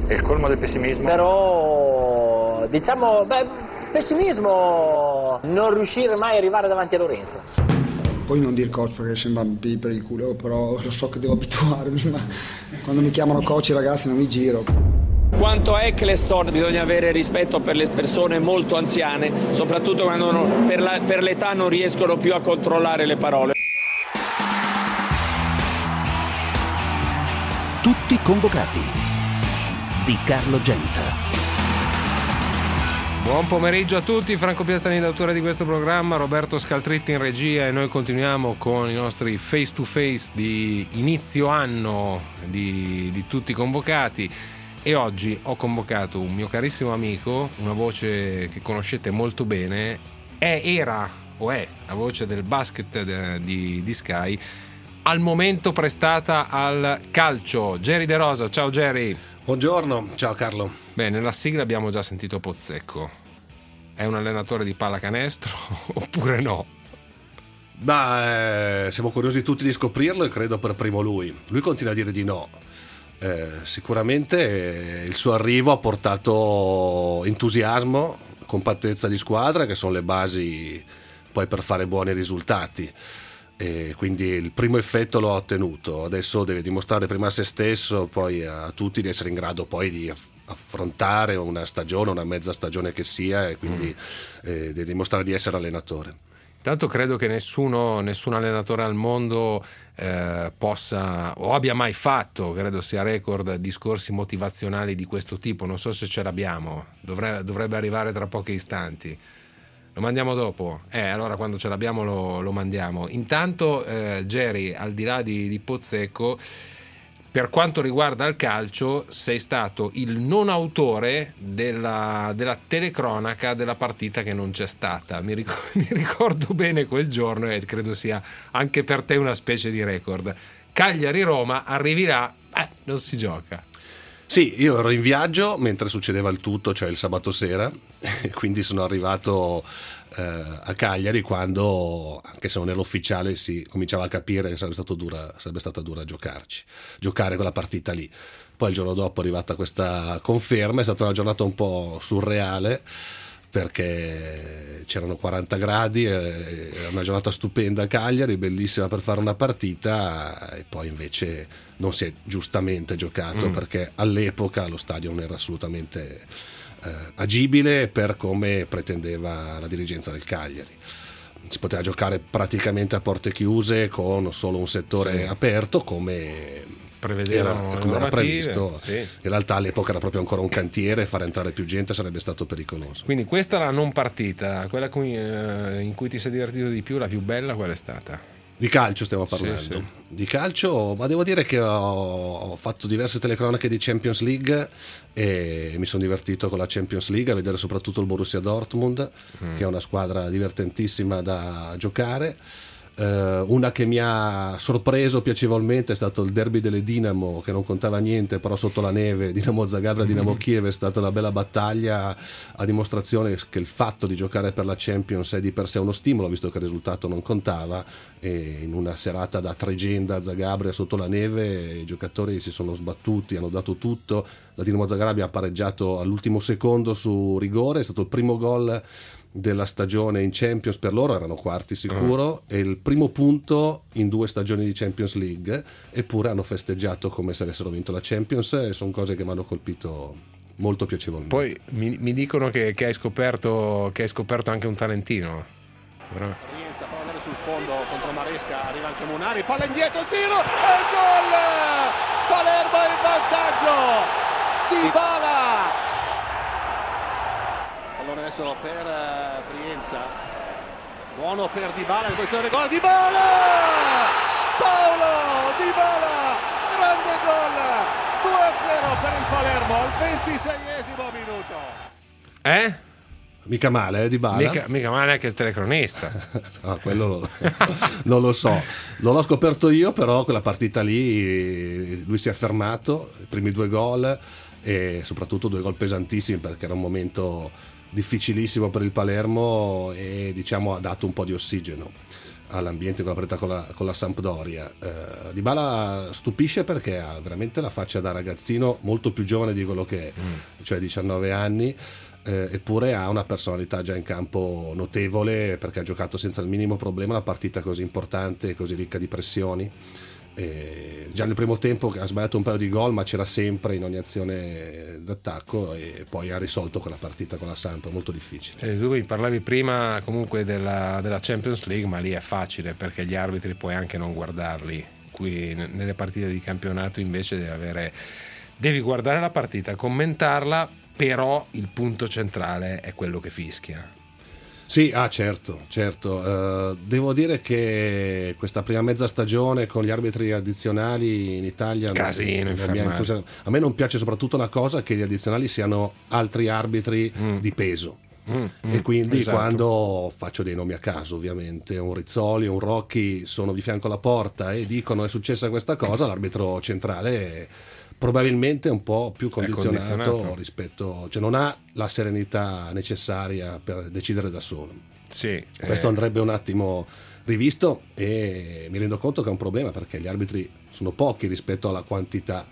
È il colmo del pessimismo. Però, diciamo, pessimismo non riuscire mai a arrivare davanti a Lorenzo. Poi non dire coach perché sembra per il culo, però lo so che devo abituarmi, ma quando mi chiamano coach i ragazzi non mi giro. Quanto a Eccleston bisogna avere rispetto per le persone molto anziane, soprattutto quando per l'età non riescono più a controllare le parole. Tutti convocati di Carlo Genta. Buon pomeriggio a tutti, Franco Piattani, l'autore di questo programma, Roberto Scaltritti in regia, e noi continuiamo con i nostri face to face di inizio anno di tutti convocati. E oggi ho convocato un mio carissimo amico, una voce che conoscete molto bene, è la voce del basket di Sky, al momento prestata al calcio. Jerry De Rosa, ciao Jerry. Buongiorno, ciao Carlo. Beh, nella sigla abbiamo già sentito Pozzecco. È un allenatore di pallacanestro oppure no? Siamo curiosi tutti di scoprirlo e credo per primo lui. Lui continua a dire di no. Sicuramente il suo arrivo ha portato entusiasmo, compattezza di squadra, che sono le basi poi per fare buoni risultati. E quindi il primo effetto lo ha ottenuto. Adesso deve dimostrare prima a se stesso, poi a tutti, di essere in grado poi di affrontare una stagione, una mezza stagione che sia, e quindi deve dimostrare di essere allenatore. Tanto credo che nessun allenatore al mondo possa o abbia mai fatto, credo sia record, discorsi motivazionali di questo tipo. Non so se ce l'abbiamo, dovrebbe arrivare tra pochi istanti. Lo mandiamo dopo? Allora quando ce l'abbiamo lo mandiamo. Intanto Jerry, al di là di Pozzecco, per quanto riguarda il calcio, sei stato il non autore della telecronaca della partita che non c'è stata. Mi ricordo bene quel giorno, e credo sia anche per te una specie di record. Cagliari-Roma, arrivi là, non si gioca. Sì, io ero in viaggio mentre succedeva il tutto, cioè il sabato sera, quindi sono arrivato a Cagliari quando, anche se non era ufficiale, si cominciava a capire che sarebbe stata dura giocare quella partita lì. Poi il giorno dopo è arrivata questa conferma, è stata una giornata un po' surreale perché c'erano 40 gradi, era una giornata stupenda a Cagliari, bellissima per fare una partita, e poi invece non si è giustamente giocato perché all'epoca lo stadio non era assolutamente agibile per come pretendeva la dirigenza del Cagliari. Si poteva giocare praticamente a porte chiuse con solo un settore aperto, come era previsto. Sì. In realtà all'epoca era proprio ancora un cantiere, fare entrare più gente sarebbe stato pericoloso. Quindi questa è la non partita, quella in cui ti sei divertito di più, la più bella, qual è stata? Di calcio stiamo parlando. Sì. Di calcio, ma devo dire che ho fatto diverse telecronache di Champions League e mi sono divertito con la Champions League a vedere soprattutto il Borussia Dortmund, che è una squadra divertentissima da giocare. Una che mi ha sorpreso piacevolmente è stato il derby delle Dinamo, che non contava niente, però sotto la neve, Dinamo Zagabria, Dinamo Kiev, è stata una bella battaglia, a dimostrazione che il fatto di giocare per la Champions è di per sé uno stimolo, visto che il risultato non contava, e in una serata da tregenda a Zagabria sotto la neve i giocatori si sono sbattuti, hanno dato tutto. La Dinamo Zagabria ha pareggiato all'ultimo secondo su rigore, è stato il primo gol della stagione in Champions per loro, erano quarti sicuro, e il primo punto in 2 stagioni di Champions League, eppure hanno festeggiato come se avessero vinto la Champions, e sono cose che mi hanno colpito molto piacevolmente. Poi mi dicono che hai scoperto anche un talentino. Rienza, palla sul fondo contro Maresca, arriva anche Munari, palla indietro, il tiro e il gol! Palermo in vantaggio! Dybala! Allora adesso per Brienza, buono per Dybala, in posizione di gol, Dybala! Paolo Dybala, grande gol, 2-0 per il Palermo al 26esimo minuto. Mica male, Dybala? Mica male anche il telecronista. No, quello non lo so, non l'ho scoperto io, però quella partita lì lui si è fermato, i primi 2 gol, e soprattutto 2 gol pesantissimi, perché era un momento difficilissimo per il Palermo e diciamo ha dato un po' di ossigeno all'ambiente con la partita con la Sampdoria. Dybala stupisce perché ha veramente la faccia da ragazzino molto più giovane di quello che è, cioè 19 anni, eppure ha una personalità già in campo notevole, perché ha giocato senza il minimo problema una partita così importante e così ricca di pressioni. Già nel primo tempo ha sbagliato un paio di gol, ma c'era sempre in ogni azione d'attacco, e poi ha risolto quella partita con la Samp, molto difficile. Tu mi parlavi prima comunque della Champions League, ma lì è facile perché gli arbitri puoi anche non guardarli. Qui nelle partite di campionato invece devi guardare la partita, commentarla, però il punto centrale è quello che fischia. Sì, certo. Devo dire che questa prima mezza stagione con gli arbitri addizionali in Italia casino, a me non piace soprattutto una cosa, che gli addizionali siano altri arbitri di peso. E quindi esatto. Quando faccio dei nomi a caso, ovviamente un Rizzoli, un Rocchi sono di fianco alla porta e dicono è successa questa cosa, l'arbitro centrale probabilmente è un po' più condizionato rispetto, cioè non ha la serenità necessaria per decidere da solo. Sì, questo andrebbe un attimo rivisto, e mi rendo conto che è un problema perché gli arbitri sono pochi rispetto alla quantità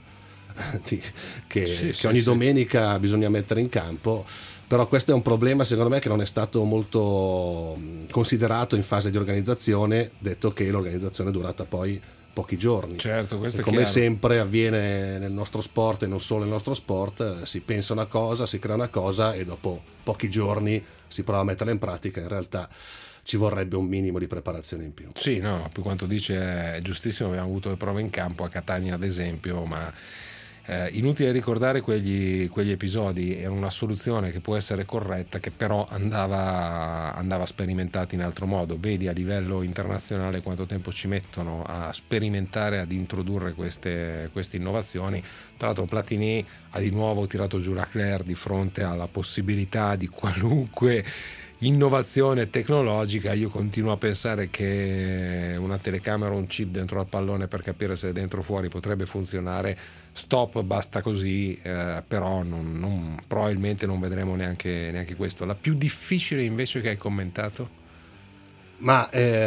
che ogni domenica bisogna mettere in campo. Però questo è un problema, secondo me, che non è stato molto considerato in fase di organizzazione, detto che l'organizzazione è durata poi pochi giorni. Certo, questo è come chiaro. sempre avviene nel nostro sport, e non solo nel nostro sport, si pensa una cosa, si crea una cosa e dopo pochi giorni si prova a metterla in pratica. In realtà ci vorrebbe un minimo di preparazione in più. Sì, no, per quanto dice è giustissimo, abbiamo avuto le prove in campo a Catania ad esempio, ma inutile ricordare quegli episodi. È una soluzione che può essere corretta, che però andava sperimentata in altro modo. Vedi a livello internazionale quanto tempo ci mettono a sperimentare, ad introdurre queste innovazioni. Tra l'altro Platini ha di nuovo tirato giù Leclerc di fronte alla possibilità di qualunque innovazione tecnologica. Io continuo a pensare che una telecamera o un chip dentro al pallone per capire se è dentro o fuori potrebbe funzionare. Stop, basta così, però probabilmente non vedremo neanche questo. La più difficile invece che hai commentato? Ma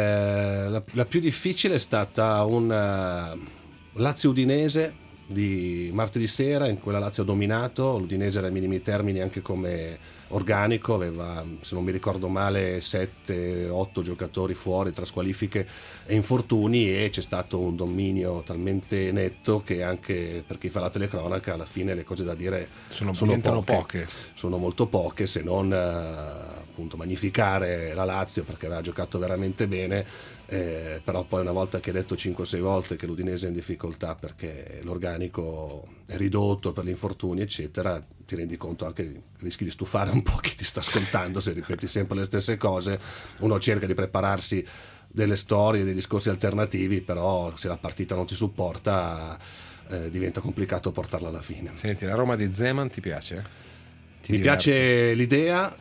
la più difficile è stata un Lazio-Udinese di martedì sera. In quella Lazio ha dominato, l'Udinese era ai minimi termini anche come organico, aveva, se non mi ricordo male, 7-8 giocatori fuori tra squalifiche e infortuni, e c'è stato un dominio talmente netto che anche per chi fa la telecronaca alla fine le cose da dire sono poche. Sono molto poche, se non appunto magnificare la Lazio perché aveva giocato veramente bene, però poi una volta che hai detto 5-6 volte che l'Udinese è in difficoltà perché l'organico è ridotto per gli infortuni eccetera, ti rendi conto anche che rischi di stufare un po' chi ti sta ascoltando se ripeti sempre le stesse cose. Uno cerca di prepararsi delle storie, dei discorsi alternativi, però se la partita non ti supporta diventa complicato portarla alla fine. Senti, la Roma di Zeman ti piace? Mi piace l'idea,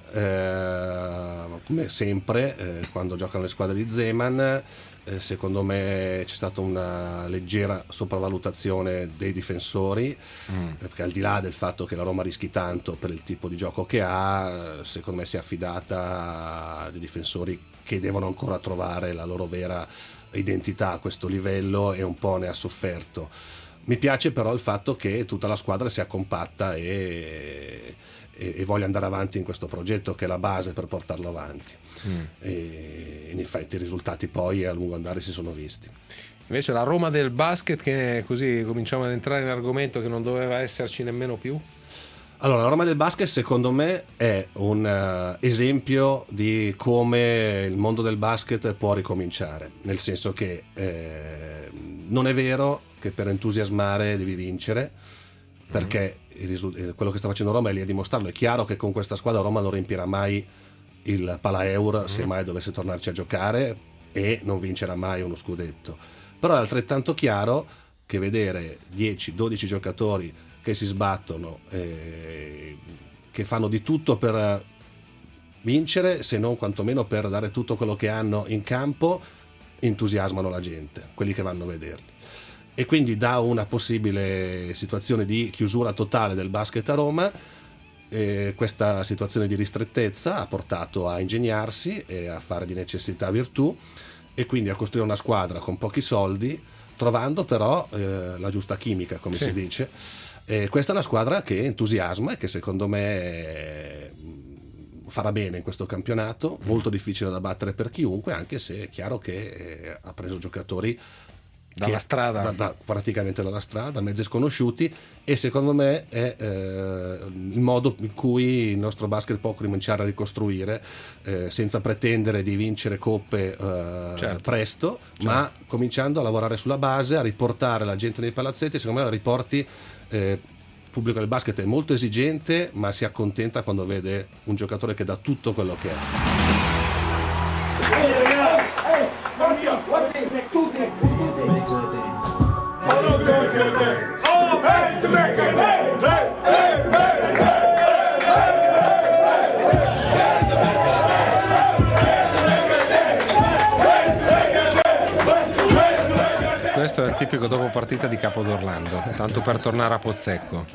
come sempre quando giocano le squadre di Zeman, secondo me c'è stata una leggera sopravvalutazione dei difensori, perché al di là del fatto che la Roma rischi tanto per il tipo di gioco che ha, secondo me si è affidata a dei difensori che devono ancora trovare la loro vera identità a questo livello, e un po' ne ha sofferto. Mi piace però il fatto che tutta la squadra sia compatta e voglia andare avanti in questo progetto che è la base per portarlo avanti, e in effetti i risultati poi a lungo andare si sono visti. Invece la Roma del basket, che così cominciamo ad entrare in argomento che non doveva esserci nemmeno più. Allora, la Roma del basket secondo me è un esempio di come il mondo del basket può ricominciare, nel senso che non è vero che per entusiasmare devi vincere, perché quello che sta facendo Roma è lì a dimostrarlo. È chiaro che con questa squadra Roma non riempirà mai il Palaeur se mai dovesse tornarci a giocare, e non vincerà mai uno scudetto, però è altrettanto chiaro che vedere 10-12 giocatori che si sbattono, che fanno di tutto per vincere, se non quantomeno per dare tutto quello che hanno in campo, entusiasmano la gente, quelli che vanno a vederli. E quindi da una possibile situazione di chiusura totale del basket a Roma, questa situazione di ristrettezza ha portato a ingegnarsi e a fare di necessità virtù, e quindi a costruire una squadra con pochi soldi, trovando però la giusta chimica, come si dice. Questa è una squadra che entusiasma e che secondo me farà bene in questo campionato, molto difficile da battere per chiunque, anche se è chiaro che ha preso giocatori dalla strada, praticamente dalla strada, mezzi sconosciuti, e secondo me è il modo in cui il nostro basket può cominciare a ricostruire, senza pretendere di vincere coppe presto, ma cominciando a lavorare sulla base, a riportare la gente nei palazzetti. Secondo me la riporti. Il pubblico del basket è molto esigente, ma si accontenta quando vede un giocatore che dà tutto quello che Questo è il tipico dopo partita di Capodorlando, tanto per tornare a Pozzecco.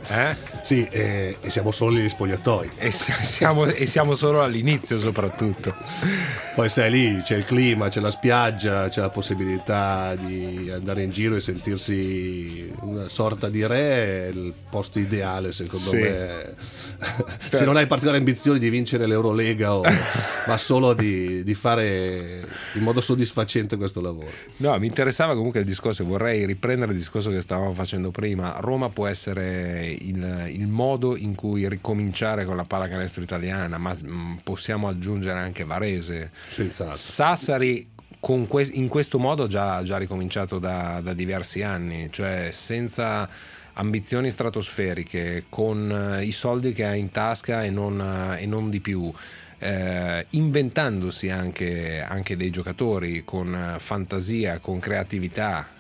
Sì, e siamo solo negli spogliatoi. E siamo solo all'inizio, soprattutto. Poi sai, lì c'è il clima, c'è la spiaggia, c'è la possibilità di andare in giro e sentirsi una sorta di re, è il posto ideale secondo me. Se non hai particolari ambizioni di vincere l'Eurolega, ma solo di fare in modo soddisfacente questo lavoro. No, mi interessava comunque il discorso, vorrei riprendere il discorso che stavamo facendo prima. Roma può essere il modo in cui ricominciare con la pallacanestro italiana, ma possiamo aggiungere anche Varese. Senz'altro. Sassari in questo modo già ricominciato da diversi anni, cioè senza ambizioni stratosferiche, con i soldi che ha in tasca e non di più, inventandosi anche dei giocatori con fantasia, con creatività.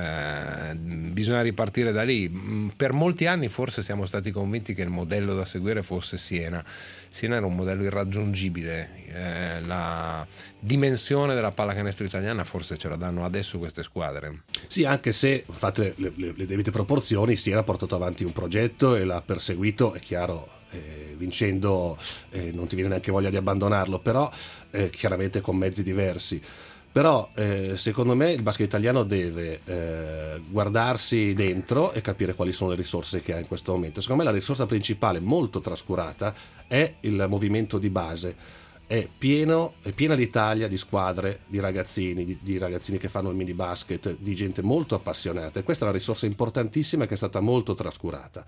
Bisogna ripartire da lì. Per molti anni forse siamo stati convinti che il modello da seguire fosse Siena era un modello irraggiungibile, la dimensione della pallacanestro italiana forse ce la danno adesso queste squadre. Sì, anche se fate le debite proporzioni, Siena ha portato avanti un progetto e l'ha perseguito, è chiaro, vincendo non ti viene neanche voglia di abbandonarlo, però chiaramente con mezzi diversi. Però secondo me il basket italiano deve guardarsi dentro e capire quali sono le risorse che ha in questo momento. Secondo me la risorsa principale, molto trascurata, è il movimento di base. È piena l'Italia di squadre, di ragazzini, di ragazzini che fanno il mini basket, di gente molto appassionata, e questa è una risorsa importantissima che è stata molto trascurata.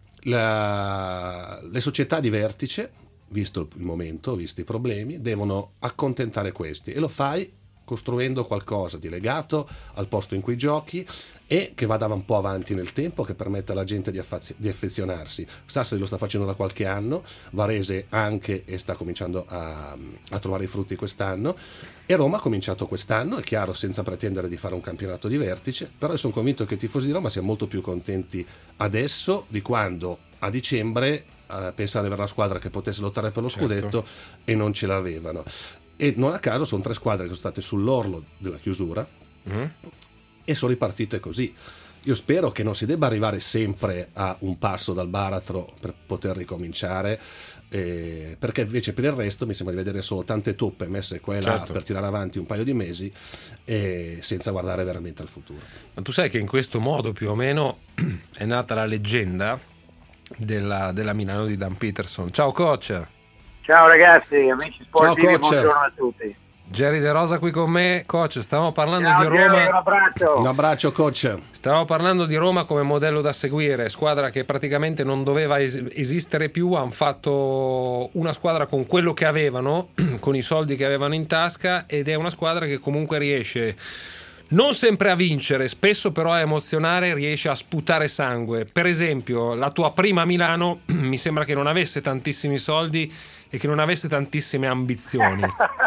Le società di vertice, visto il momento, visti i problemi, devono accontentare questi, e lo fai costruendo qualcosa di legato al posto in cui giochi e che vada un po' avanti nel tempo, che permetta alla gente di affezionarsi. Sassari lo sta facendo da qualche anno, Varese anche, e sta cominciando a trovare i frutti quest'anno, e Roma ha cominciato quest'anno, è chiaro, senza pretendere di fare un campionato di vertice, però io sono convinto che i tifosi di Roma siano molto più contenti adesso di quando a dicembre pensavano di avere una squadra che potesse lottare per lo scudetto e non ce l'avevano. E non a caso sono tre squadre che sono state sull'orlo della chiusura e sono ripartite così. Io spero che non si debba arrivare sempre a un passo dal baratro per poter ricominciare, perché invece per il resto mi sembra di vedere solo tante toppe messe qua e là per tirare avanti un paio di mesi, senza guardare veramente al futuro. Ma tu sai che in questo modo più o meno è nata la leggenda della Milano di Dan Peterson. Ciao coach! Ciao ragazzi, amici sportivi, ciao, buongiorno a tutti. Jerry De Rosa qui con me. Coach, stavamo parlando Ciao, di Roma. Jerry, un abbraccio. Un abbraccio coach. Stavamo parlando di Roma come modello da seguire, squadra che praticamente non doveva esistere più, hanno fatto una squadra con quello che avevano, con i soldi che avevano in tasca, ed è una squadra che comunque riesce non sempre a vincere, spesso però a emozionare, riesce a sputare sangue. Per esempio, la tua prima Milano mi sembra che non avesse tantissimi soldi e che non avesse tantissime ambizioni.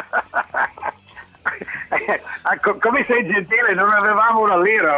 Come sei gentile, non avevamo una lira,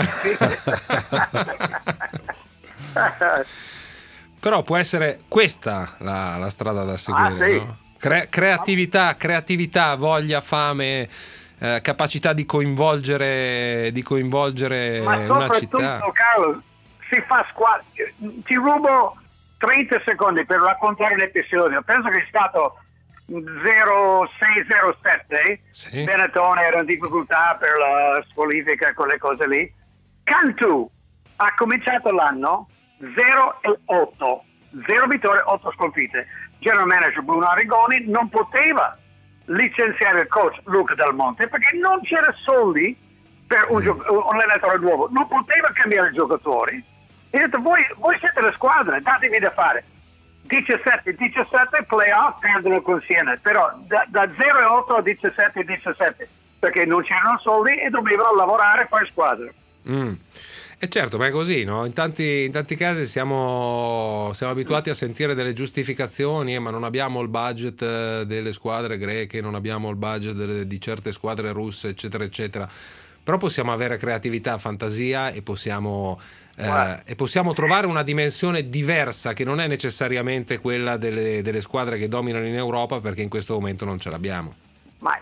ok? Però può essere questa la strada da seguire, no? Creatività, voglia, fame, capacità di coinvolgere una città. Carlo, si fa squadra. Ti rubo 30 secondi per raccontare l'episodio. Penso che è stato 0607, Sì. Benetton era in difficoltà per la squalifica e quelle cose lì. Cantù ha cominciato l'anno 0-8, 0 vittorie, 8 sconfitte. General manager Bruno Arrigoni non poteva licenziare il coach Luca Del Monte perché non c'era soldi per un allenatore nuovo, non poteva cambiare i giocatori. E ha detto voi siete la squadra, datevi da fare. 17 playoff perdono con Siena, però da 0-8 a 17 perché non c'erano soldi e dovevano lavorare per squadra. E certo, ma è così, no? In tanti casi siamo abituati a sentire delle giustificazioni, ma non abbiamo il budget delle squadre greche, non abbiamo il budget di certe squadre russe, eccetera, eccetera. Però possiamo avere creatività, fantasia e possiamo trovare una dimensione diversa che non è necessariamente quella delle squadre che dominano in Europa, perché in questo momento non ce l'abbiamo. Ma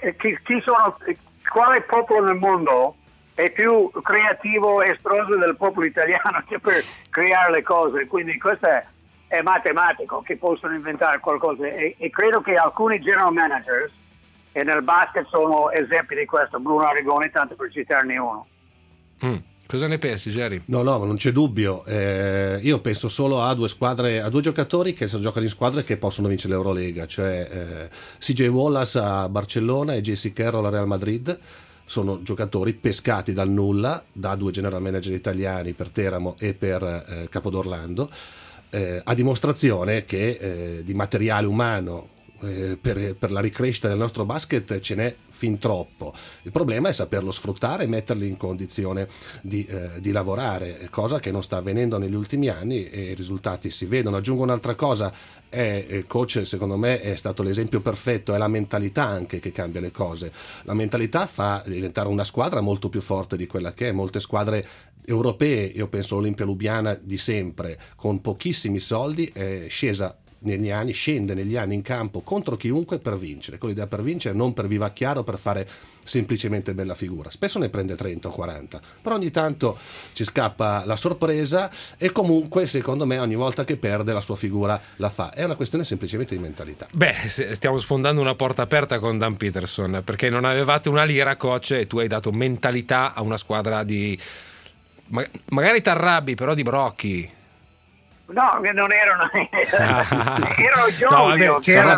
quale popolo nel mondo è più creativo e estroso del popolo italiano che per creare le cose? Quindi questo è matematico che possono inventare qualcosa e credo che alcuni general managers e nel basket sono esempi di questo. Bruno Arrigoni, tanto per citarne uno. Cosa ne pensi, Jerry? No, non c'è dubbio. Io penso solo a due squadre, a due giocatori che giocano in squadre che possono vincere l'Eurolega, cioè CJ Wallace a Barcellona e JC Carroll a Real Madrid. Sono giocatori pescati dal nulla da due general manager italiani per Teramo e per Capodorlando, a dimostrazione che di materiale umano per la ricrescita del nostro basket ce n'è fin troppo. Il problema è saperlo sfruttare e metterli in condizione di lavorare, cosa che non sta avvenendo negli ultimi anni e i risultati si vedono. Aggiungo un'altra cosa, il coach secondo me è stato l'esempio perfetto, è la mentalità anche che cambia le cose. La mentalità fa diventare una squadra molto più forte di quella che è. Molte squadre europee, io penso all'Olimpia Lubiana di sempre, con pochissimi soldi è scesa scende negli anni in campo contro chiunque per vincere, con l'idea per vincere, non per vivacchiare o per fare semplicemente bella figura. Spesso ne prende 30 o 40, però ogni tanto ci scappa la sorpresa e comunque secondo me ogni volta che perde la sua figura la fa. È una questione semplicemente di mentalità. Stiamo sfondando una porta aperta con Dan Peterson, perché non avevate una lira, coach, e tu hai dato mentalità a una squadra di magari t'arrabbi, però di brocchi. No, non erano giovani. No, c'era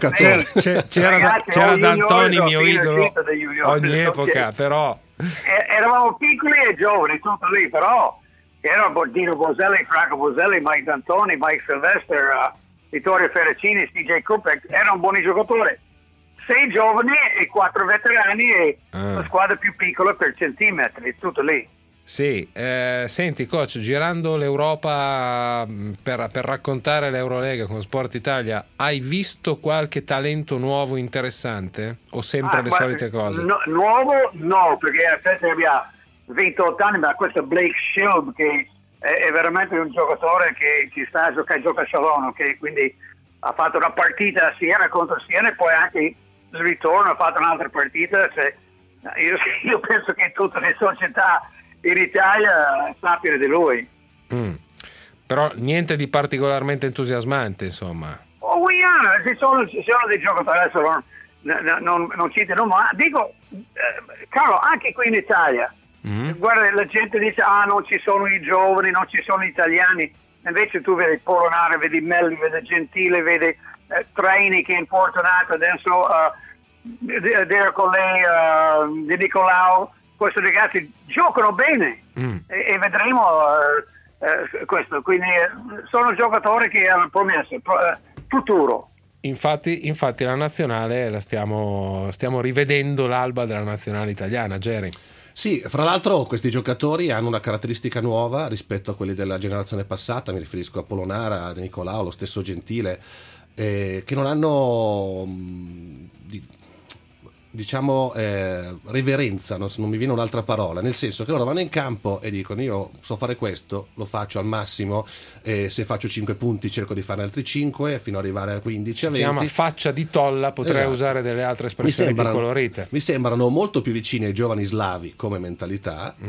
D'Antoni, mio idolo, ogni epoca, però eravamo piccoli e giovani, tutto lì, però erano Bordino Boselli, Franco Boselli, Mike D'Antoni, Mike Sylvester, Vittorio Ferracini, CJ Cooper, erano buoni giocatori. 6 giovani e 4 veterani e la squadra più piccola per centimetri, tutto lì. Sì, senti coach, girando l'Europa per raccontare l'Eurolega con Sport Italia, hai visto qualche talento nuovo interessante o sempre le solite cose? Nuovo no, perché adesso abbiamo 28 anni, ma questo Blake Shield che è veramente un giocatore che ci sta a giocare, gioca a Salone, che quindi ha fatto una partita a Siena contro Siena e poi anche il ritorno ha fatto un'altra partita. Io penso che tutte le società in Italia sappiano di lui. Però niente di particolarmente entusiasmante, insomma. Ci sono dei giocatori, adesso non cito, ma dico, Carlo, anche qui in Italia, guarda, la gente dice non ci sono i giovani, non ci sono gli italiani, invece tu vedi Polonare, vedi Melli, vedi Gentile, vedi Traini che è infortunato, adesso con lei Di Nicolau. Questi ragazzi giocano bene e vedremo questo, quindi sono giocatori che hanno promesso futuro. Infatti la nazionale la stiamo rivedendo, l'alba della nazionale italiana, Jerry. Sì, fra l'altro questi giocatori hanno una caratteristica nuova rispetto a quelli della generazione passata, mi riferisco a Polonara, a De Nicolau, lo stesso Gentile, che non hanno reverenza, non mi viene un'altra parola, nel senso che loro vanno in campo e dicono io so fare questo, lo faccio al massimo, se faccio 5 punti cerco di fare altri 5 fino ad arrivare a 15, a 20. Si chiama faccia di tolla, potrei usare delle altre espressioni più colorite. Mi sembrano molto più vicini ai giovani slavi come mentalità,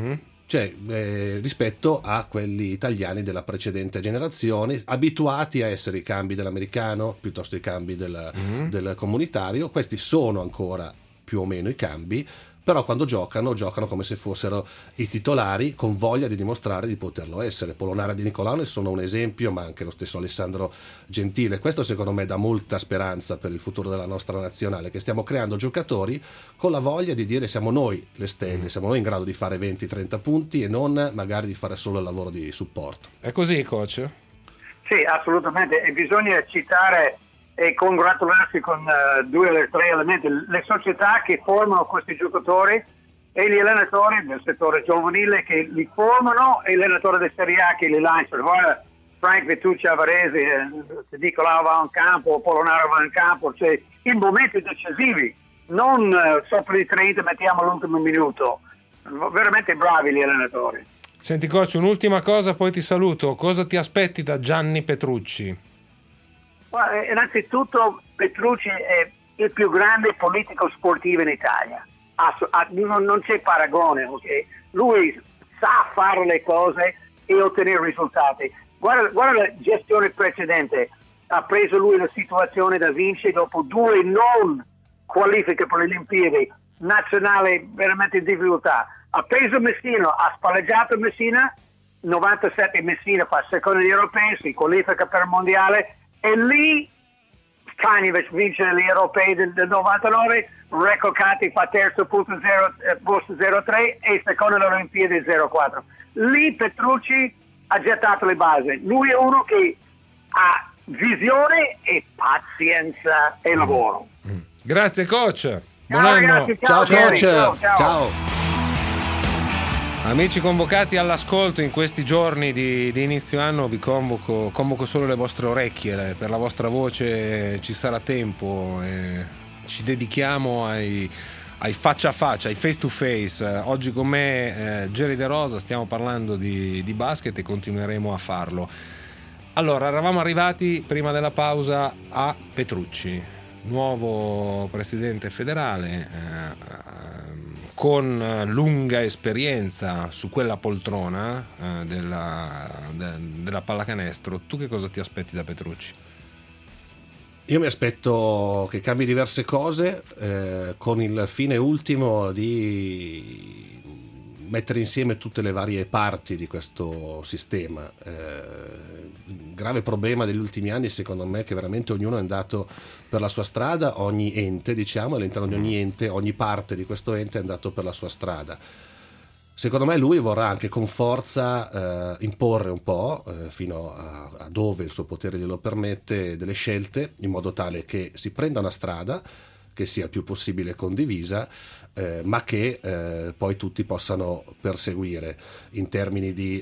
cioè rispetto a quelli italiani della precedente generazione, abituati a essere i cambi dell'americano piuttosto i cambi del comunitario. Questi sono ancora più o meno i cambi, però quando giocano come se fossero i titolari, con voglia di dimostrare di poterlo essere. Polonara di Nicolao ne sono un esempio, ma anche lo stesso Alessandro Gentile. Questo secondo me dà molta speranza per il futuro della nostra nazionale, che stiamo creando giocatori con la voglia di dire siamo noi le stelle, siamo noi in grado di fare 20-30 punti e non magari di fare solo il lavoro di supporto. È così, coach? Sì, assolutamente, e bisogna citare e congratularsi con 2 o 3 elementi: le società che formano questi giocatori e gli allenatori del settore giovanile che li formano e gli allenatori del Serie A che li lanciano. Guarda, Frank Vettucci Avarese, Nicolao va in campo, Polonara va in campo, cioè in momenti decisivi, non sopra di 30 mettiamo l'ultimo minuto. Veramente bravi gli allenatori. Senti coach, un'ultima cosa poi ti saluto. Cosa ti aspetti da Gianni Petrucci? Innanzitutto Petrucci è il più grande politico sportivo in Italia, non c'è paragone, okay? Lui sa fare le cose e ottenere risultati. Guarda la gestione precedente, ha preso lui la situazione da vincere dopo 2 non qualifiche per le Olimpiadi nazionali veramente in difficoltà, ha preso Messina, ha spalleggiato Messina, 97 Messina fa secondo gli europei, si qualifica per il mondiale. E lì Kanjevic vince gli europei del 99, Recco Cati fa terzo posto 03 e secondo le Olimpiadi 04. Lì Petrucci ha gettato le basi. Lui è uno che ha visione e pazienza e lavoro. Grazie coach. Buon Ciao, anno. ragazzi, ciao coach. ciao. Amici convocati all'ascolto in questi giorni di inizio anno, vi convoco solo le vostre orecchie, per la vostra voce ci sarà tempo, ci dedichiamo ai faccia a faccia, ai face to face. Oggi con me Jerry De Rosa, stiamo parlando di basket e continueremo a farlo. Allora, eravamo arrivati prima della pausa a Petrucci, nuovo presidente federale, con lunga esperienza su quella poltrona della pallacanestro. Tu che cosa ti aspetti da Petrucci? Io mi aspetto che cambi diverse cose, con il fine ultimo di mettere insieme tutte le varie parti di questo sistema. Il grave problema degli ultimi anni secondo me è che veramente ognuno è andato per la sua strada, ogni ente, diciamo, all'interno di ogni ente, ogni parte di questo ente è andato per la sua strada. Secondo me lui vorrà anche con forza imporre un po', fino a dove il suo potere glielo permette, delle scelte, in modo tale che si prenda una strada che sia il più possibile condivisa, ma che poi tutti possano perseguire in termini di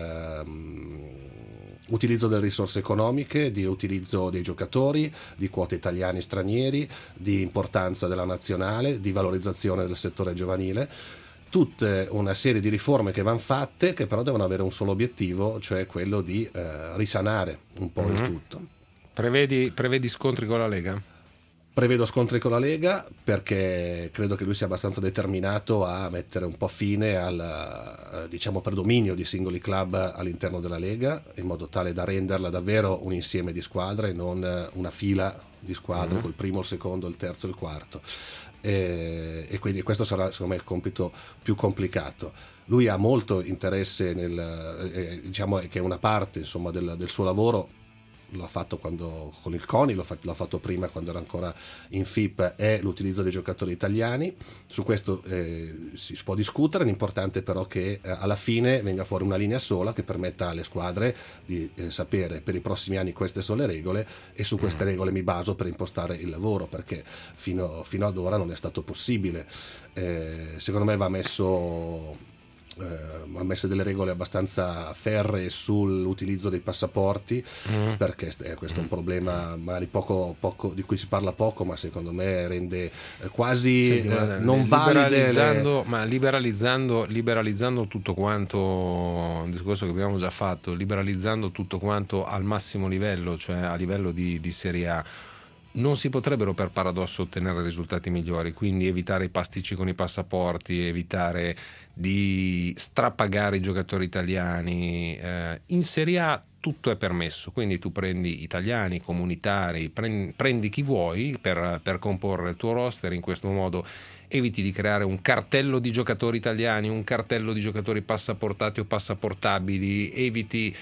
utilizzo delle risorse economiche, di utilizzo dei giocatori, di quote italiani e stranieri, di importanza della nazionale, di valorizzazione del settore giovanile. Tutte una serie di riforme che vanno fatte, che però devono avere un solo obiettivo, cioè quello di risanare un po' il tutto. Prevedi scontri con la Lega? Prevedo scontri con la Lega, perché credo che lui sia abbastanza determinato a mettere un po' fine al predominio di singoli club all'interno della Lega, in modo tale da renderla davvero un insieme di squadre e non una fila di squadre col primo, il secondo, il terzo e il quarto. E quindi questo sarà secondo me il compito più complicato. Lui ha molto interesse diciamo che una parte insomma del suo lavoro l'ha fatto quando con il CONI, l'ha fatto prima quando era ancora in FIP, è l'utilizzo dei giocatori italiani. Su questo si può discutere, l'importante però che alla fine venga fuori una linea sola che permetta alle squadre di sapere per i prossimi anni queste sono le regole e su queste regole mi baso per impostare il lavoro, perché fino ad ora non è stato possibile. Secondo me va messe delle regole abbastanza ferree sull'utilizzo dei passaporti, perché questo è un problema magari poco di cui si parla poco, ma secondo me rende quasi non valide liberalizzando tutto quanto, un discorso che abbiamo già fatto, liberalizzando tutto quanto al massimo livello, cioè a livello di Serie A. non si potrebbero per paradosso ottenere risultati migliori, quindi evitare i pasticci con i passaporti, evitare di strappagare i giocatori italiani. In Serie A tutto è permesso, quindi tu prendi italiani, comunitari, prendi chi vuoi per comporre il tuo roster. In questo modo eviti di creare un cartello di giocatori italiani, un cartello di giocatori passaportati o passaportabili, eviti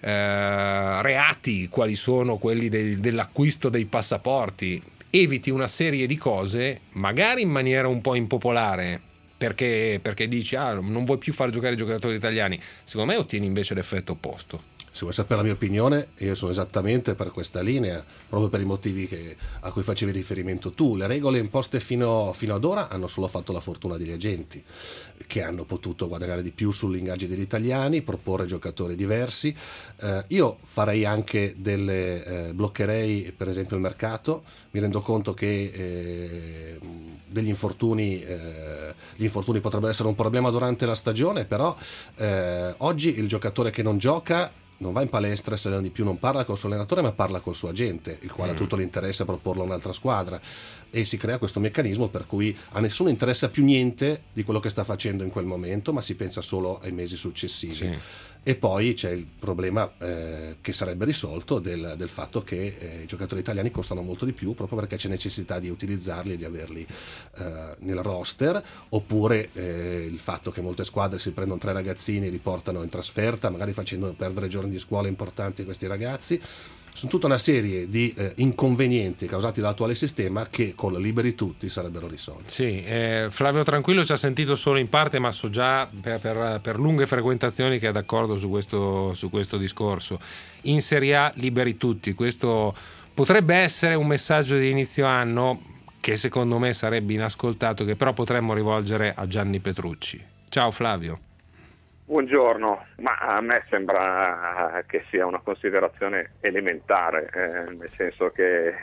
reati quali sono quelli dell'acquisto dei passaporti, eviti una serie di cose magari in maniera un po' impopolare perché dici non vuoi più far giocare i giocatori italiani. Secondo me ottieni invece l'effetto opposto. Se vuoi sapere la mia opinione, io sono esattamente per questa linea, proprio per i motivi a cui facevi riferimento tu. Le regole imposte fino ad ora hanno solo fatto la fortuna degli agenti, che hanno potuto guadagnare di più sull'ingaggio degli italiani, proporre giocatori diversi. Io farei anche bloccherei per esempio il mercato. Mi rendo conto che gli infortuni potrebbero essere un problema durante la stagione, però oggi il giocatore che non gioca non va in palestra, se di più non parla col suo allenatore ma parla col suo agente, il quale ha tutto l'interesse a proporlo a un'altra squadra, e si crea questo meccanismo per cui a nessuno interessa più niente di quello che sta facendo in quel momento, ma si pensa solo ai mesi successivi. Sì. E poi c'è il problema che sarebbe risolto del fatto che i giocatori italiani costano molto di più, proprio perché c'è necessità di utilizzarli e di averli nel roster, oppure il fatto che molte squadre si prendono 3 ragazzini e li portano in trasferta, magari facendo perdere giorni di scuola importanti a questi ragazzi. Sono tutta una serie di inconvenienti causati dall'attuale sistema che con Liberi Tutti sarebbero risolti. Sì, Flavio Tranquillo ci ha sentito solo in parte, ma so già per lunghe frequentazioni che è d'accordo su questo discorso. In Serie A Liberi Tutti, questo potrebbe essere un messaggio di inizio anno che secondo me sarebbe inascoltato, che però potremmo rivolgere a Gianni Petrucci. Ciao Flavio. Buongiorno, ma a me sembra che sia una considerazione elementare, nel senso che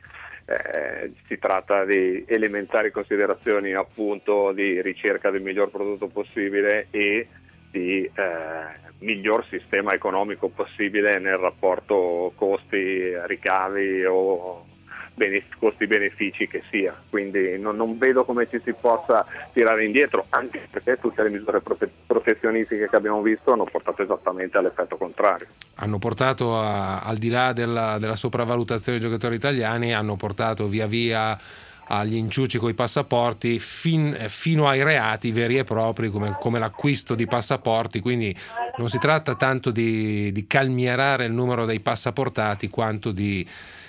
si tratta di elementari considerazioni, appunto, di ricerca del miglior prodotto possibile e di miglior sistema economico possibile nel rapporto costi-ricavi o costi-benefici che sia. Quindi non vedo come ci si possa tirare indietro, anche perché tutte le misure protezionistiche che abbiamo visto hanno portato esattamente all'effetto contrario. Hanno portato, al di là della sopravvalutazione dei giocatori italiani, hanno portato via via agli inciuci coi passaporti fino ai reati veri e propri come l'acquisto di passaporti. Quindi non si tratta tanto di calmierare il numero dei passaportati quanto di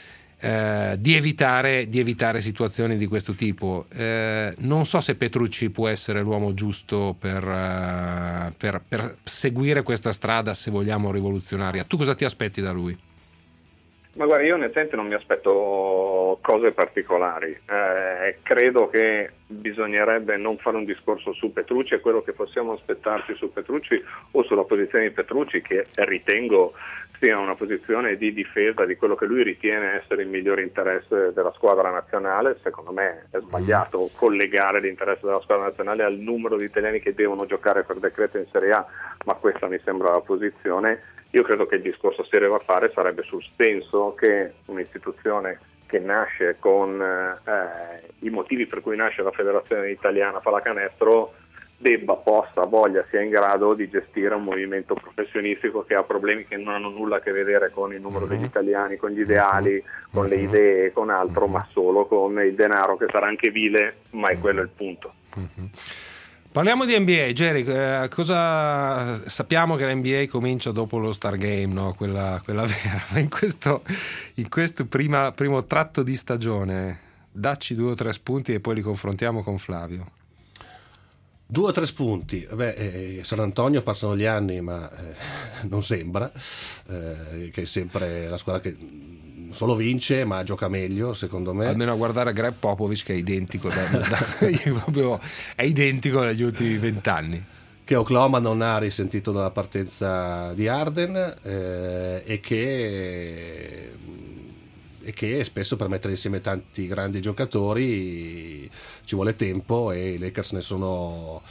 evitare situazioni di questo tipo. Non so se Petrucci può essere l'uomo giusto per seguire questa strada, se vogliamo, rivoluzionaria. Tu cosa ti aspetti da lui? Ma guarda, io onestamente non mi aspetto cose particolari. Credo che bisognerebbe non fare un discorso su Petrucci e quello che possiamo aspettarci su Petrucci o sulla posizione di Petrucci, che ritengo sia una posizione di difesa di quello che lui ritiene essere il migliore interesse della squadra nazionale. Secondo me è sbagliato collegare l'interesse della squadra nazionale al numero di italiani che devono giocare per decreto in Serie A, ma questa mi sembra la posizione. Io credo che il discorso serio da fare sarebbe sul senso che un'istituzione che nasce con i motivi per cui nasce la Federazione Italiana Pallacanestro debba, possa, voglia, sia in grado di gestire un movimento professionistico che ha problemi che non hanno nulla a che vedere con il numero degli italiani, con gli ideali, con le idee, con altro, ma solo con il denaro, che sarà anche vile, ma è quello il punto. Parliamo di NBA, Jerry. Sappiamo che l'NBA comincia dopo lo Star Game, no? quella vera, ma in questo primo tratto di stagione dacci 2 o 3 spunti e poi li confrontiamo con Flavio. 2 o 3 spunti. San Antonio passano gli anni, ma non sembra che è sempre la squadra che solo vince ma gioca meglio, secondo me. Almeno a guardare Greg Popovich, che è identico proprio è identico negli ultimi 20 anni. Che Oklahoma non ha risentito dalla partenza di Harden e che e che spesso per mettere insieme tanti grandi giocatori ci vuole tempo, e i Lakers sono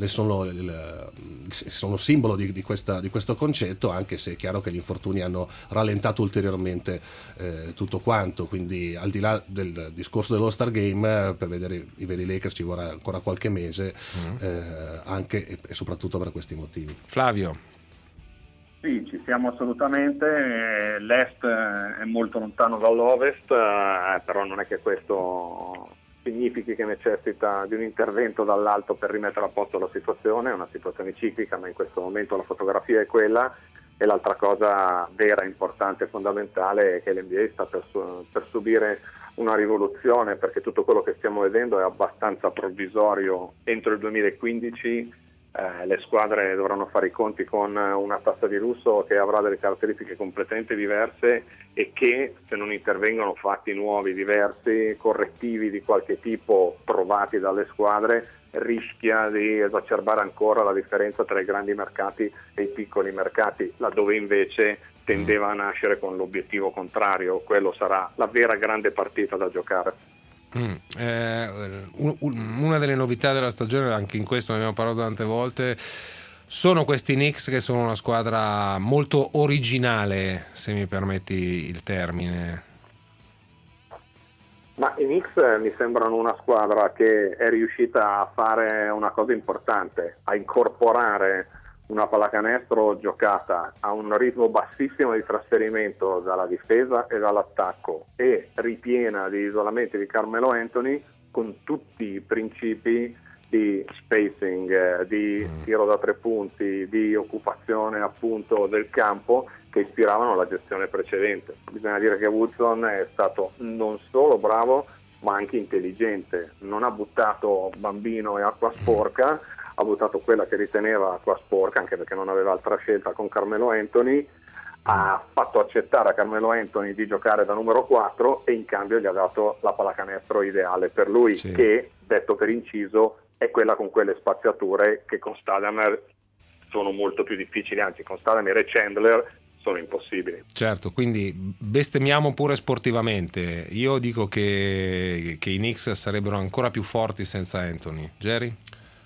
simbolo di questo concetto, anche se è chiaro che gli infortuni hanno rallentato ulteriormente tutto quanto, quindi al di là del discorso dell'All-Star Game, per vedere i veri Lakers ci vorrà ancora qualche mese, anche e soprattutto per questi motivi. Flavio. Sì, ci siamo assolutamente, l'Est è molto lontano dall'Ovest, però non è che questo significhi che necessita di un intervento dall'alto per rimettere a posto la situazione, è una situazione ciclica, ma in questo momento la fotografia è quella, e l'altra cosa vera, importante e fondamentale è che l'NBA sta per subire una rivoluzione, perché tutto quello che stiamo vedendo è abbastanza provvisorio. Entro il 2015 le squadre dovranno fare i conti con una tassa di lusso che avrà delle caratteristiche completamente diverse, e che, se non intervengono fatti nuovi, diversi, correttivi di qualche tipo provati dalle squadre, rischia di esacerbare ancora la differenza tra i grandi mercati e i piccoli mercati, laddove invece tendeva a nascere con l'obiettivo contrario. Quello sarà la vera grande partita da giocare. Una delle novità della stagione, anche in questo ne abbiamo parlato tante volte, sono questi Knicks, che sono una squadra molto originale, se mi permetti il termine. Ma i Knicks mi sembrano una squadra che è riuscita a fare una cosa importante, a incorporare una pallacanestro giocata a un ritmo bassissimo di trasferimento dalla difesa e dall'attacco, e ripiena di isolamenti di Carmelo Anthony, con tutti i principi di spacing, di tiro da 3 punti, di occupazione appunto del campo, che ispiravano la gestione precedente. Bisogna dire che Woodson è stato non solo bravo, ma anche intelligente, non ha buttato bambino e acqua sporca, ha buttato quella che riteneva acqua sporca, anche perché non aveva altra scelta con Carmelo Anthony, ha fatto accettare a Carmelo Anthony di giocare da numero 4, e in cambio gli ha dato la pallacanestro ideale per lui, sì, che, detto per inciso, è quella con quelle spaziature che con Stoudemire sono molto più difficili, anzi con Stoudemire e Chandler sono impossibili. Certo, quindi bestemmiamo pure sportivamente. Io dico che i Knicks sarebbero ancora più forti senza Anthony. Jerry?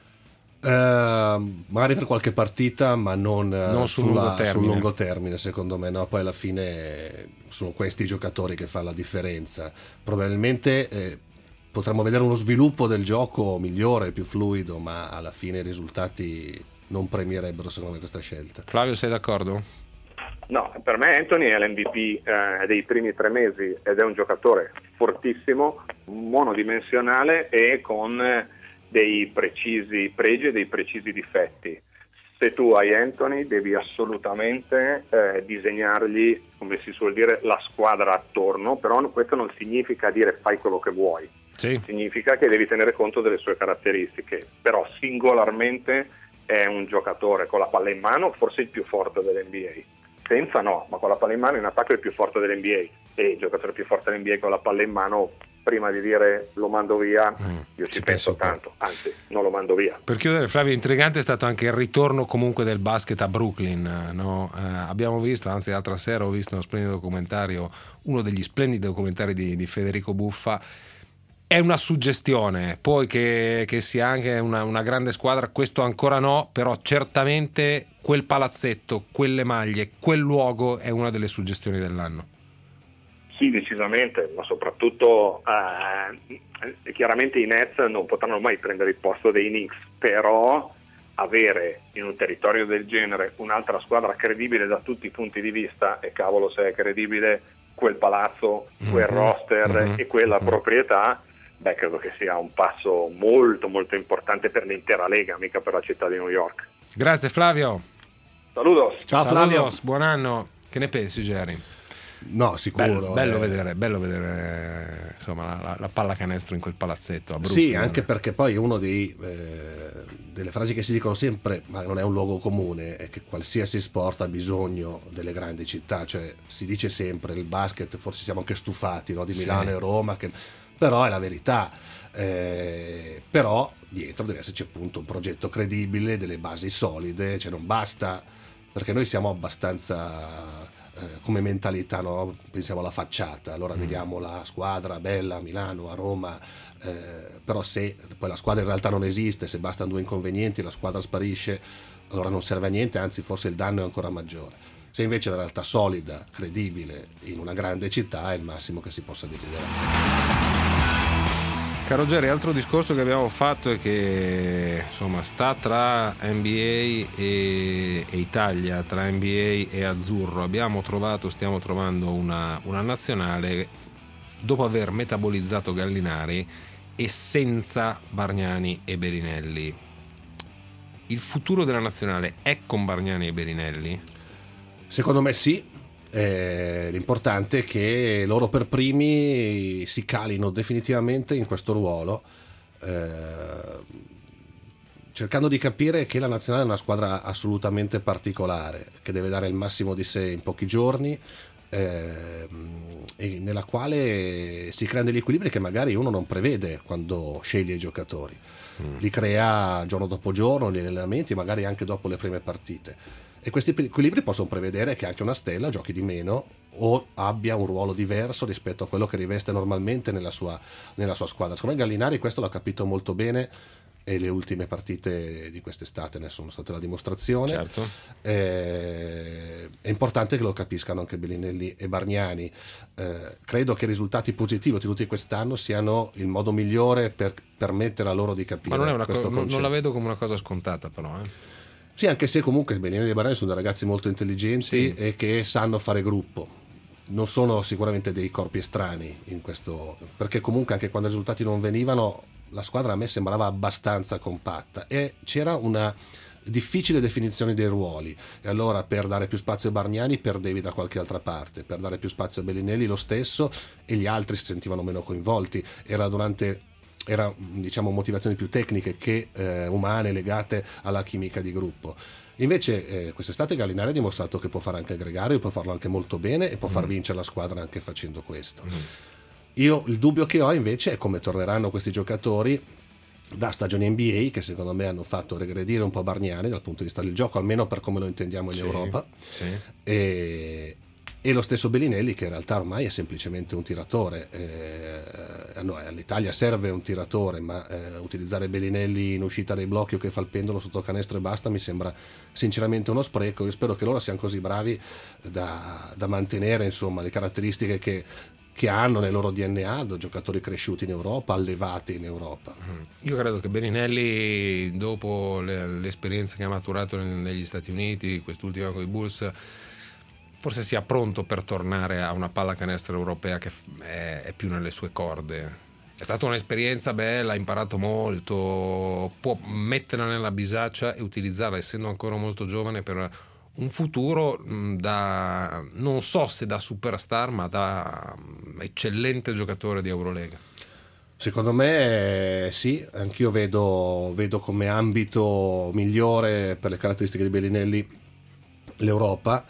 Magari per qualche partita, ma non sul lungo termine, secondo me, no? Poi alla fine sono questi i giocatori che fanno la differenza. Probabilmente potremmo vedere uno sviluppo del gioco migliore, più fluido, ma alla fine i risultati non premierebbero, secondo me, questa scelta. Flavio, sei d'accordo? No, per me Anthony è l'MVP dei primi 3 mesi, ed è un giocatore fortissimo, monodimensionale e con dei precisi pregi e dei precisi difetti. Se tu hai Anthony devi assolutamente disegnargli, come si suol dire, la squadra attorno, però questo non significa dire fai quello che vuoi, sì, significa che devi tenere conto delle sue caratteristiche, però singolarmente è un giocatore con la palla in mano forse il più forte dell'NBA, senza no, ma con la palla in mano in attacco è il più forte dell'NBA, e il giocatore più forte dell'NBA con la palla in mano, prima di dire lo mando via, io ci penso tanto, anzi non lo mando via. Per chiudere, Flavio, intrigante è stato anche il ritorno comunque del basket a Brooklyn, no? Abbiamo visto, anzi l'altra sera ho visto uno splendido documentario, uno degli splendidi documentari di Federico Buffa. È una suggestione, poi che sia anche una grande squadra, questo ancora no, però certamente quel palazzetto, quelle maglie, quel luogo è una delle suggestioni dell'anno. Sì, decisamente, ma soprattutto chiaramente i Nets non potranno mai prendere il posto dei Knicks, però avere in un territorio del genere un'altra squadra credibile da tutti i punti di vista, e cavolo se è credibile quel palazzo, quel roster e quella proprietà, beh, credo che sia un passo molto molto importante per l'intera Lega, mica per la città di New York. Grazie Flavio. Saludos. Ciao Flavio. Buon anno. Che ne pensi, Jerry? No, sicuro. Bello vedere insomma la pallacanestro in quel palazzetto a Brooklyn. Sì, anche perché poi uno delle frasi che si dicono sempre, ma non è un luogo comune, è che qualsiasi sport ha bisogno delle grandi città, cioè si dice sempre il basket, forse siamo anche stufati, no, di Milano e Roma, però è la verità. Però dietro deve esserci appunto un progetto credibile, delle basi solide, cioè non basta, perché noi siamo abbastanza come mentalità, no? Pensiamo alla facciata, allora vediamo la squadra bella a Milano, a Roma, però se poi la squadra in realtà non esiste, se bastano 2 inconvenienti la squadra sparisce, allora non serve a niente, anzi forse il danno è ancora maggiore. Se invece la realtà solida, credibile in una grande città, è il massimo che si possa desiderare. Caro Jerry, altro discorso che abbiamo fatto è che insomma sta tra NBA e Italia, tra NBA e azzurro. Stiamo trovando una nazionale dopo aver metabolizzato Gallinari e senza Bargnani e Berinelli. Il futuro della nazionale è con Bargnani e Berinelli? Secondo me sì. L'importante è che loro per primi si calino definitivamente in questo ruolo, cercando di capire che la nazionale è una squadra assolutamente particolare, che deve dare il massimo di sé in pochi giorni, e nella quale si creano degli equilibri che magari uno non prevede quando sceglie i giocatori, li crea giorno dopo giorno negli allenamenti, magari anche dopo le prime partite. E questi equilibri possono prevedere che anche una stella giochi di meno o abbia un ruolo diverso rispetto a quello che riveste normalmente nella sua squadra. Secondo me Gallinari questo l'ha capito molto bene e le ultime partite di quest'estate ne sono state la dimostrazione. Certo. È importante che lo capiscano anche Bellinelli e Bargnani. Credo che i risultati positivi ottenuti quest'anno siano il modo migliore per permettere a loro di capire. Ma non è questo concetto. Non la vedo come una cosa scontata, però. Sì, anche se comunque Bellinelli e Bargnani sono dei ragazzi molto intelligenti, sì, e che sanno fare gruppo. Non sono sicuramente dei corpi estranei in questo, perché comunque anche quando i risultati non venivano la squadra a me sembrava abbastanza compatta e c'era una difficile definizione dei ruoli, e allora per dare più spazio a Bargnani perdevi da qualche altra parte, per dare più spazio a Bellinelli lo stesso, e gli altri si sentivano meno coinvolti. Era diciamo motivazioni più tecniche che umane, legate alla chimica di gruppo. Invece quest'estate Gallinari ha dimostrato che può fare anche il gregario, può farlo anche molto bene e può far vincere la squadra anche facendo questo. Io il dubbio che ho invece è come torneranno questi giocatori da stagioni NBA, che secondo me hanno fatto regredire un po' Bargnani dal punto di vista del gioco, almeno per come lo intendiamo in Europa. Sì. E lo stesso Bellinelli, che in realtà ormai è semplicemente un tiratore. All'Italia serve un tiratore, ma utilizzare Bellinelli in uscita dai blocchi o che fa il pendolo sotto canestro e basta mi sembra sinceramente uno spreco. Io spero che loro siano così bravi da mantenere insomma le caratteristiche che hanno nel loro DNA, da giocatori cresciuti in Europa, allevati in Europa. Io credo che Bellinelli, dopo l'esperienza che ha maturato negli Stati Uniti, quest'ultima con i Bulls, forse sia pronto per tornare a una pallacanestro europea che è più nelle sue corde. È stata un'esperienza bella, ha imparato molto, può metterla nella bisaccia e utilizzarla, essendo ancora molto giovane, per un futuro da, non so se da superstar, ma da eccellente giocatore di Eurolega. Secondo me sì, anch'io vedo come ambito migliore per le caratteristiche di Bellinelli l'Europa.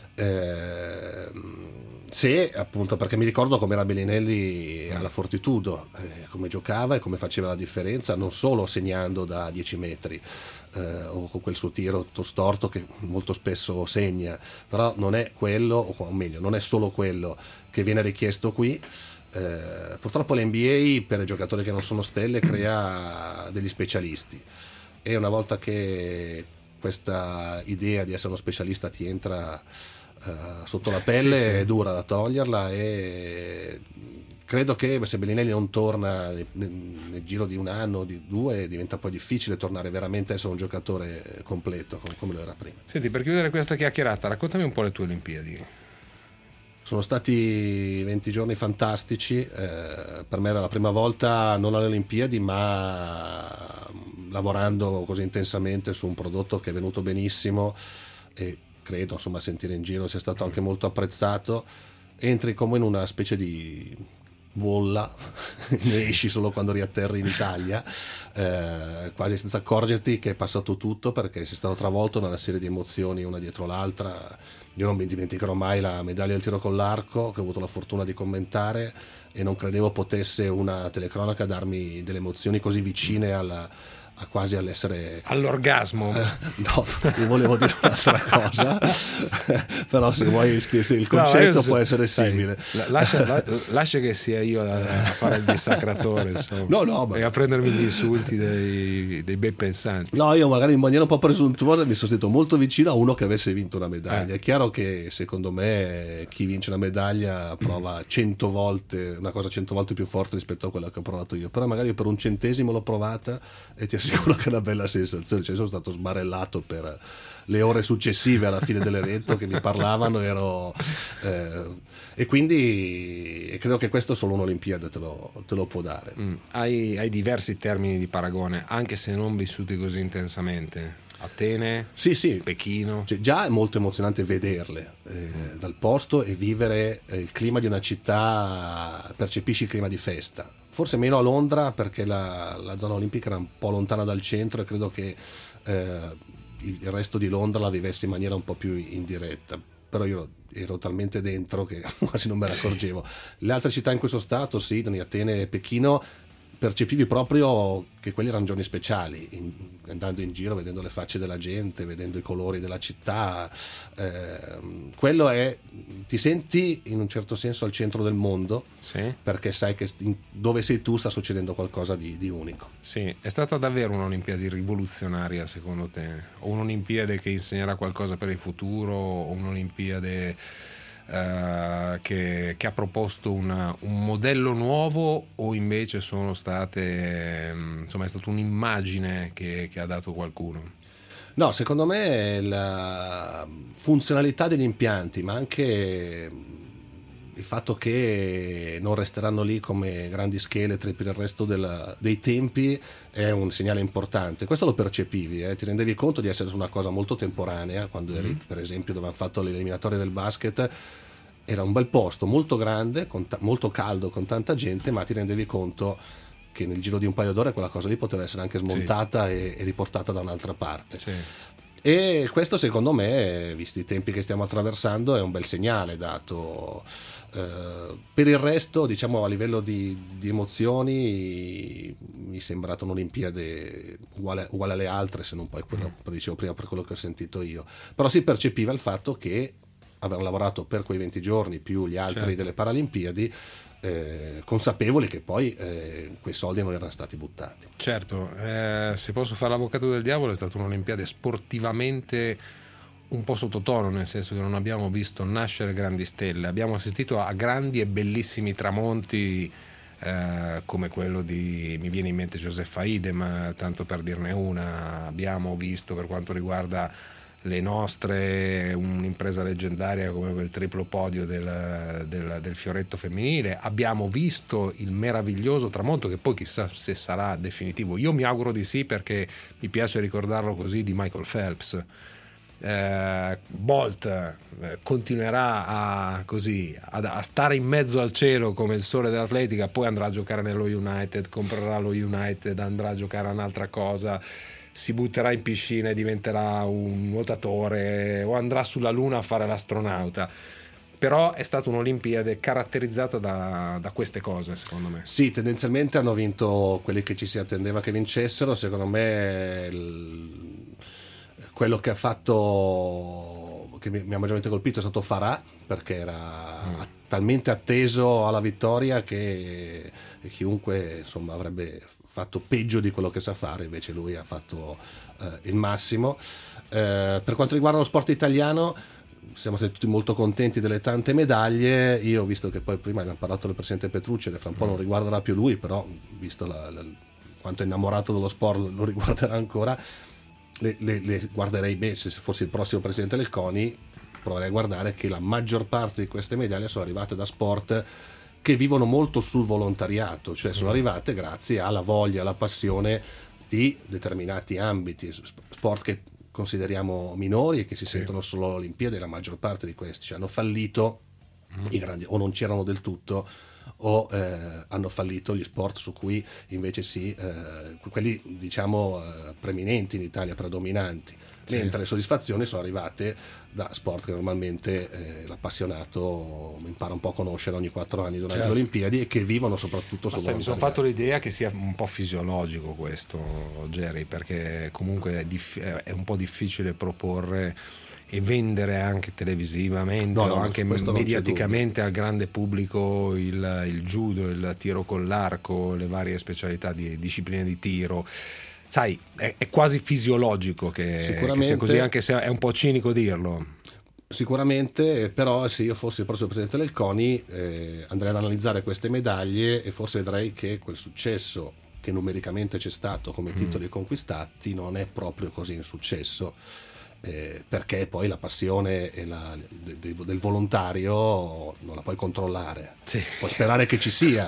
Se appunto, perché mi ricordo come era Bellinelli alla Fortitudo, come giocava e come faceva la differenza, non solo segnando da 10 metri o con quel suo tiro storto che molto spesso segna, però non è quello, o meglio non è solo quello che viene richiesto qui. Purtroppo l'NBA per i giocatori che non sono stelle crea degli specialisti, e una volta che questa idea di essere uno specialista ti entra sotto la pelle, sì. È dura da toglierla, e credo che se Bellinelli non torna nel giro di un anno o di due, diventa poi difficile tornare veramente a essere un giocatore completo come lo era prima. Senti, per chiudere questa chiacchierata, raccontami un po' le tue Olimpiadi. Sono stati 20 giorni fantastici, per me era la prima volta non alle Olimpiadi ma lavorando così intensamente su un prodotto che è venuto benissimo, e credo insomma sentire in giro sia stato anche molto apprezzato. Entri come in una specie di bolla, ne esci solo quando riatterri in Italia, quasi senza accorgerti che è passato tutto, perché sei stato travolto da una serie di emozioni una dietro l'altra. Io non mi dimenticherò mai la medaglia del tiro con l'arco, che ho avuto la fortuna di commentare, e non credevo potesse una telecronaca darmi delle emozioni così vicine quasi all'essere all'orgasmo. No, io volevo dire un'altra cosa, però se vuoi il concetto può essere simile. Lascia che sia io a fare il dissacratore, insomma, e a prendermi gli insulti dei ben pensanti. No, io magari in maniera un po' presuntuosa mi sono sentito molto vicino a uno che avesse vinto una medaglia. È chiaro che secondo me chi vince una medaglia prova 100 volte una cosa 100 volte più forte rispetto a quella che ho provato io, però magari per un centesimo l'ho provata e ti assicuro che è una bella sensazione. Cioè, sono stato sbarellato per le ore successive alla fine dell'evento che mi parlavano, e quindi credo che questo solo un'Olimpiade te lo può dare. Hai diversi termini di paragone, anche se non vissuti così intensamente. Atene, sì. Pechino. Cioè, già è molto emozionante vederle dal posto e vivere il clima di una città, percepisci il clima di festa. Forse meno a Londra, perché la zona olimpica era un po' lontana dal centro, e credo che il resto di Londra la vivesse in maniera un po' più indiretta. Però io ero talmente dentro che quasi non me ne accorgevo. Le altre città in cui sono stato, Sydney, Atene e Pechino, percepivi proprio che quelli erano giorni speciali, andando in giro, vedendo le facce della gente, vedendo i colori della città. Quello è, ti senti in un certo senso al centro del mondo, sì, perché sai che dove sei tu sta succedendo qualcosa di unico. Sì, è stata davvero un'Olimpiade rivoluzionaria secondo te? O un'Olimpiade che insegnerà qualcosa per il futuro? O un'Olimpiade che ha proposto un modello nuovo, o invece sono state, insomma, è stata un'immagine che ha dato qualcuno? No, secondo me la funzionalità degli impianti, ma anche il fatto che non resteranno lì come grandi scheletri per il resto dei tempi è un segnale importante. Questo lo percepivi, ti rendevi conto di essere una cosa molto temporanea quando eri, per esempio, dove hanno fatto le eliminatorie del basket. Era un bel posto, molto grande, molto caldo, con tanta gente, ma ti rendevi conto che nel giro di un paio d'ore quella cosa lì poteva essere anche smontata, sì, e riportata da un'altra parte. Sì. E questo, secondo me, visti i tempi che stiamo attraversando, è un bel segnale dato. Per il resto, diciamo, a livello di emozioni, mi è sembrata un'Olimpiade uguale alle altre, se non poi quello, dicevo prima, per quello che ho sentito io. Però si percepiva il fatto che avevano lavorato per quei 20 giorni più gli altri, certo, delle Paralimpiadi, consapevoli che poi quei soldi non erano stati buttati. Certo, se posso fare l'avvocato del diavolo, è stata un'Olimpiade sportivamente un po' sottotono, nel senso che non abbiamo visto nascere grandi stelle, abbiamo assistito a grandi e bellissimi tramonti, come quello mi viene in mente Josefa Idem, tanto per dirne una. Abbiamo visto, per quanto riguarda le nostre, un'impresa leggendaria come quel triplo podio del fioretto femminile. Abbiamo visto il meraviglioso tramonto, che poi chissà se sarà definitivo, io mi auguro di sì, perché mi piace ricordarlo così, di Michael Phelps. Bolt continuerà a stare in mezzo al cielo come il sole dell'atletica, poi andrà a giocare nello United, comprerà lo United, andrà a giocare a un'altra cosa, si butterà in piscina e diventerà un nuotatore, o andrà sulla luna a fare l'astronauta. Però è stata un'Olimpiade caratterizzata da queste cose, secondo me. Sì, tendenzialmente hanno vinto quelli che ci si attendeva che vincessero. Secondo me quello che ha fatto, che mi ha maggiormente colpito, è stato Farah, perché era talmente atteso alla vittoria che chiunque, insomma, avrebbe fatto peggio di quello che sa fare, invece lui ha fatto il massimo. Per quanto riguarda lo sport italiano, siamo stati tutti molto contenti delle tante medaglie. Io ho visto che poi prima abbiamo parlato del presidente Petrucci, e fra un po' non riguarderà più lui, però visto quanto è innamorato dello sport lo riguarderà ancora. Le guarderei bene. Se fossi il prossimo presidente del CONI, proverei a guardare che la maggior parte di queste medaglie sono arrivate da sport che vivono molto sul volontariato, cioè sono arrivate grazie alla voglia, alla passione di determinati ambiti, sport che consideriamo minori e che si sentono solo all'Olimpiade. La maggior parte di questi hanno fallito, i grandi, o non c'erano del tutto, o hanno fallito gli sport su cui invece quelli diciamo preeminenti in Italia, predominanti, mentre le soddisfazioni sono arrivate da sport che normalmente l'appassionato impara un po' a conoscere ogni 4 anni durante le Olimpiadi e che vivono soprattutto sul mi sono fatto l'idea che sia un po' fisiologico questo, Jerry, perché comunque è un po' difficile proporre e vendere anche televisivamente o anche mediaticamente al grande pubblico il judo, il tiro con l'arco, le varie specialità di discipline di tiro. Sai, è quasi fisiologico che sia così, anche se è un po' cinico dirlo. Sicuramente, però se io fossi il prossimo presidente del CONI andrei ad analizzare queste medaglie e forse vedrei che quel successo che numericamente c'è stato come titoli conquistati non è proprio così un successo. Perché poi la passione del volontario non la puoi controllare, puoi sperare che ci sia,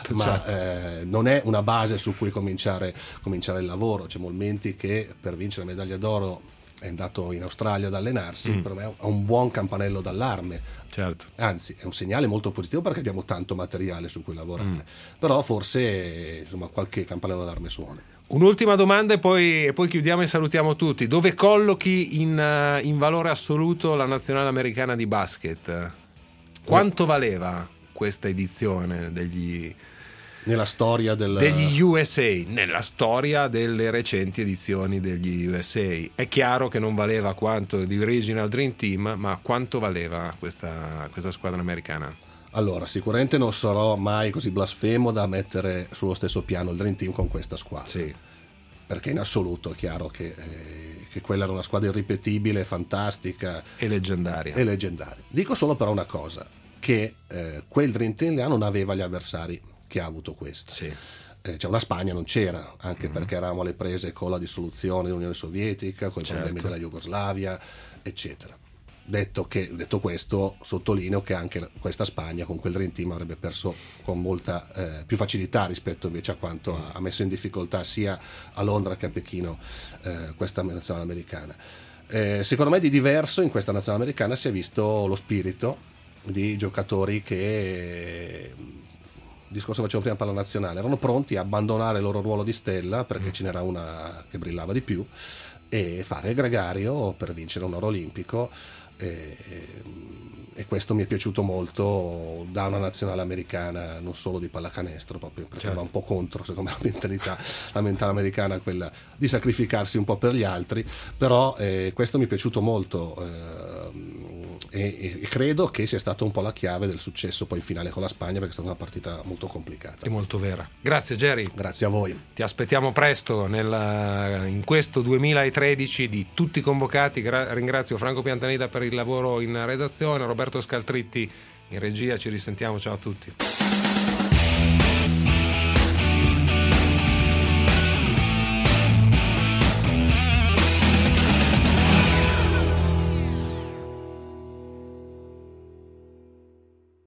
non è una base su cui cominciare il lavoro. C'è Molmenti che per vincere la medaglia d'oro è andato in Australia ad allenarsi, per me è un buon campanello d'allarme, anzi è un segnale molto positivo perché abbiamo tanto materiale su cui lavorare, però forse insomma qualche campanello d'allarme suona. Un'ultima domanda e poi chiudiamo e salutiamo tutti. Dove collochi in valore assoluto la nazionale americana di basket? Quanto valeva questa edizione nella storia degli USA, nella storia delle recenti edizioni degli USA? È chiaro che non valeva quanto di Original Dream Team, ma quanto valeva questa squadra americana? Allora, sicuramente non sarò mai così blasfemo da mettere sullo stesso piano il Dream Team con questa squadra, perché in assoluto è chiaro che quella era una squadra irripetibile, fantastica e leggendaria. Dico solo però una cosa, che quel Dream Team non aveva gli avversari che ha avuto questa. Cioè una Spagna non c'era, anche perché eravamo alle prese con la dissoluzione dell'Unione Sovietica, con i problemi della Jugoslavia, eccetera. Detto questo, sottolineo che anche questa Spagna con quel Dream Team avrebbe perso con molta più facilità rispetto invece a quanto ha messo in difficoltà sia a Londra che a Pechino questa nazionale americana. Secondo me di diverso in questa nazionale americana si è visto lo spirito di giocatori che, discorso facevo prima per la nazionale, erano pronti a abbandonare il loro ruolo di stella perché ce n'era una che brillava di più e fare il gregario per vincere un oro olimpico. E questo mi è piaciuto molto da una nazionale americana, non solo di pallacanestro, proprio perché va un po' contro secondo me la mentalità americana, quella di sacrificarsi un po' per gli altri, però questo mi è piaciuto molto e credo che sia stata un po' la chiave del successo poi in finale con la Spagna, perché è stata una partita molto complicata e molto vera. Grazie Jerry. Grazie a voi. Ti aspettiamo presto in questo 2013 di tutti convocati. Ringrazio Franco Piantanida per il lavoro in redazione, Roberto Scaltritti in regia, ci risentiamo, ciao a tutti.